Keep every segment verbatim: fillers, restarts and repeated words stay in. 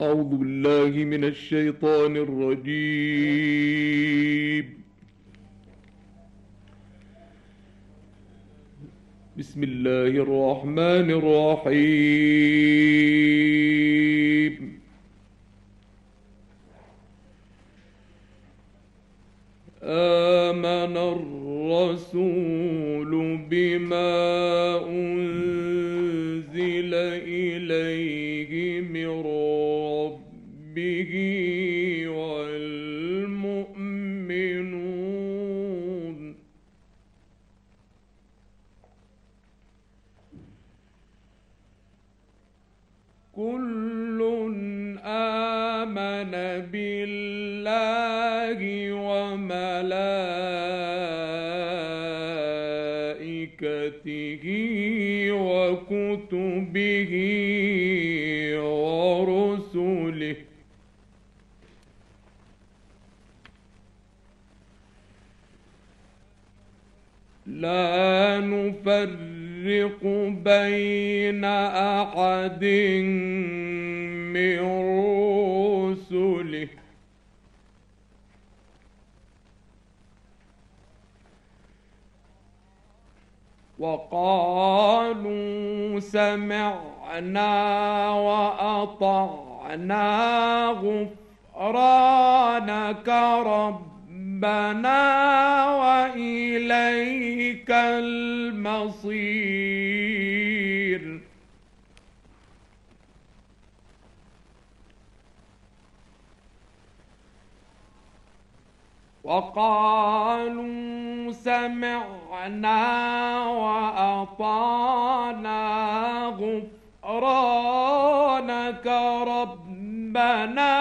أعوذ بالله من الشيطان الرجيم. بسم الله الرحمن الرحيم. آمن الرسول بما أنزل إليه من ربه والمؤمنون كل آمن بالله وملائكته وكتبه ورسله لا نفرق بين أحد من رسله وقالوا سمعنا وأطعنا غفرانك ربنا وإليك المصير. وقالوا سمعنا وأطعنا غفرانك ربنا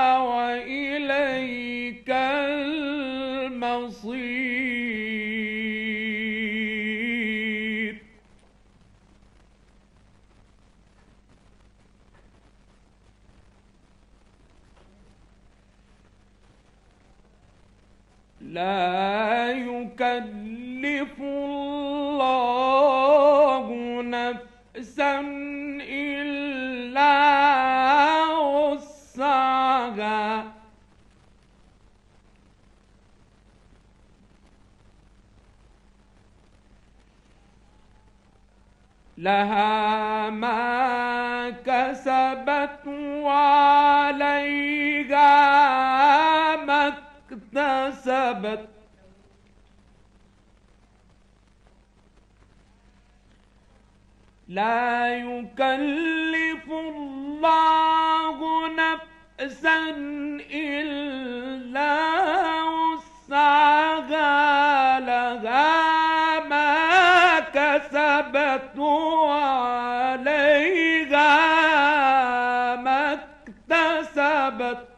وإليك المصير. لا يكلف الله نفسا إلا وسعها لها ما كسبت وعليها ما اكتسبت لا يكلف الله نفسا إلا وسعها لها ما كسبت وعليها ما اكتسبت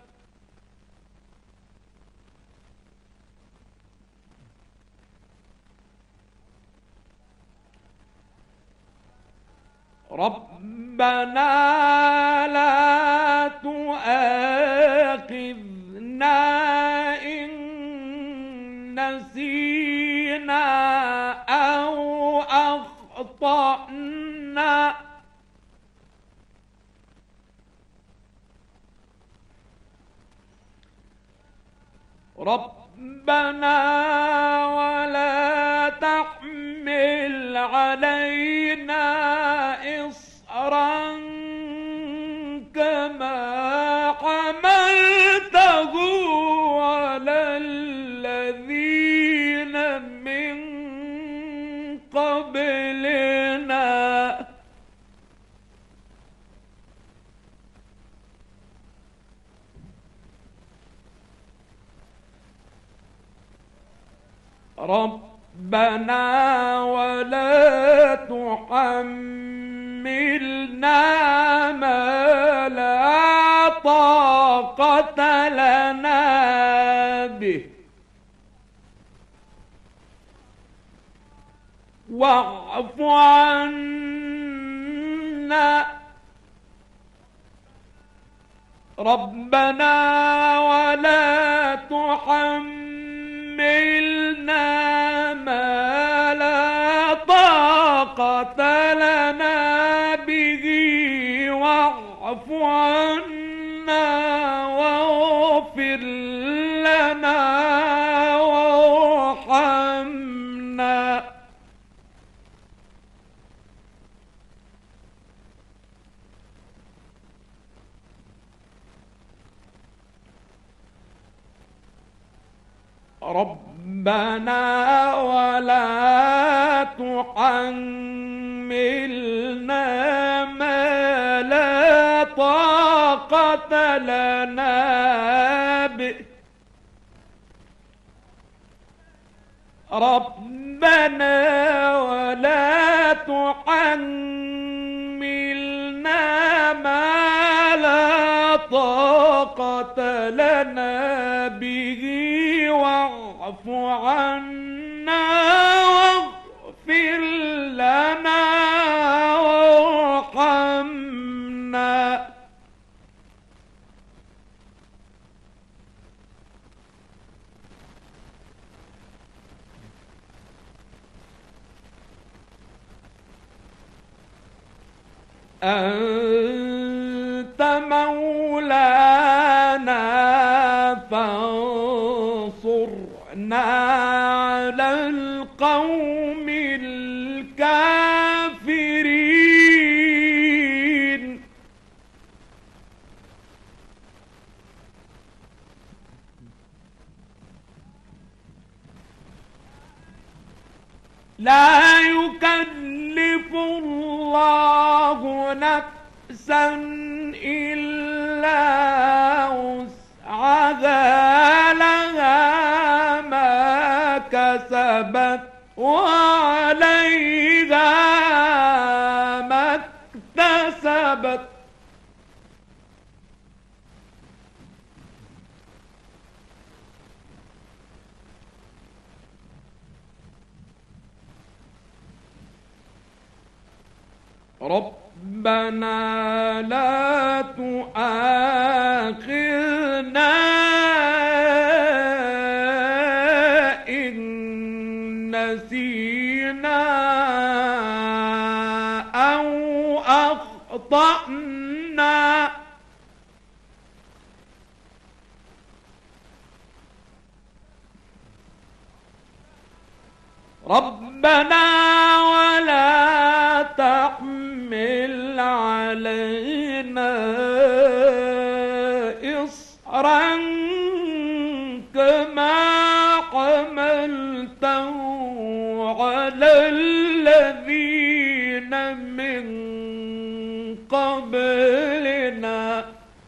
ربنا لا تؤاخذنا إن نسينا أو أخطأنا ربنا ولا تحمل علينا إصرا كما حملته على الذين من قبلنا ربنا ولا تحملنا ما لا طاقة لنا به واعف عنا ربنا ولا تحملنا ما لا طاقة لنا به واعف عنا واغفر لنا وارحمنا ربنا ولا تحملنا ما لا طاقة لنا به ربنا ولا تحملنا ما لا طاقة لنا به واعف عنا واغفر لنا وارحمنا أنت مولانا فانصرنا على القوم الكافرين لا يكلف الله نفسا إلا وسعها لها ما كسبت وعليها ما اكتسبت ربنا لا تؤاخذنا إن نسينا أو أخطأنا ربنا ولا تحمل علينا إصرا كما حملته على الذين من قبلنا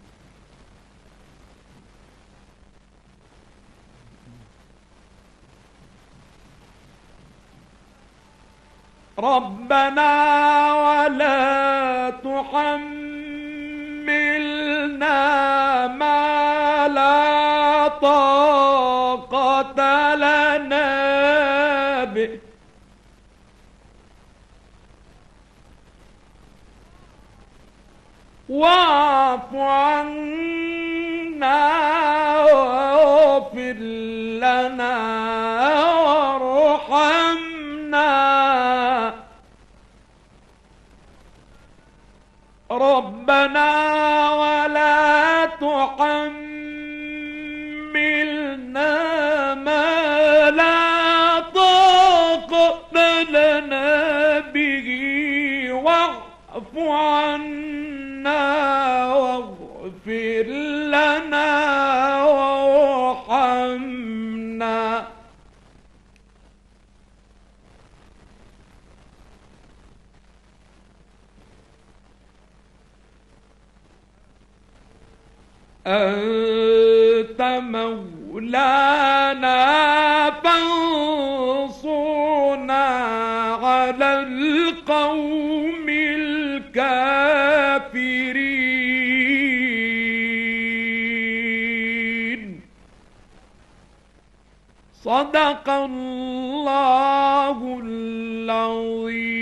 ربنا ولا تحملنا ما لا طاقة لنا به واعف عنا واغفر لنا وارحمنا ربنا ولا تحملنا ما لا طاقة لنا به واعف عنا واغفر لنا وارحمنا أنت مولانا فانصرنا على القوم الكافرين صدق الله العظيم.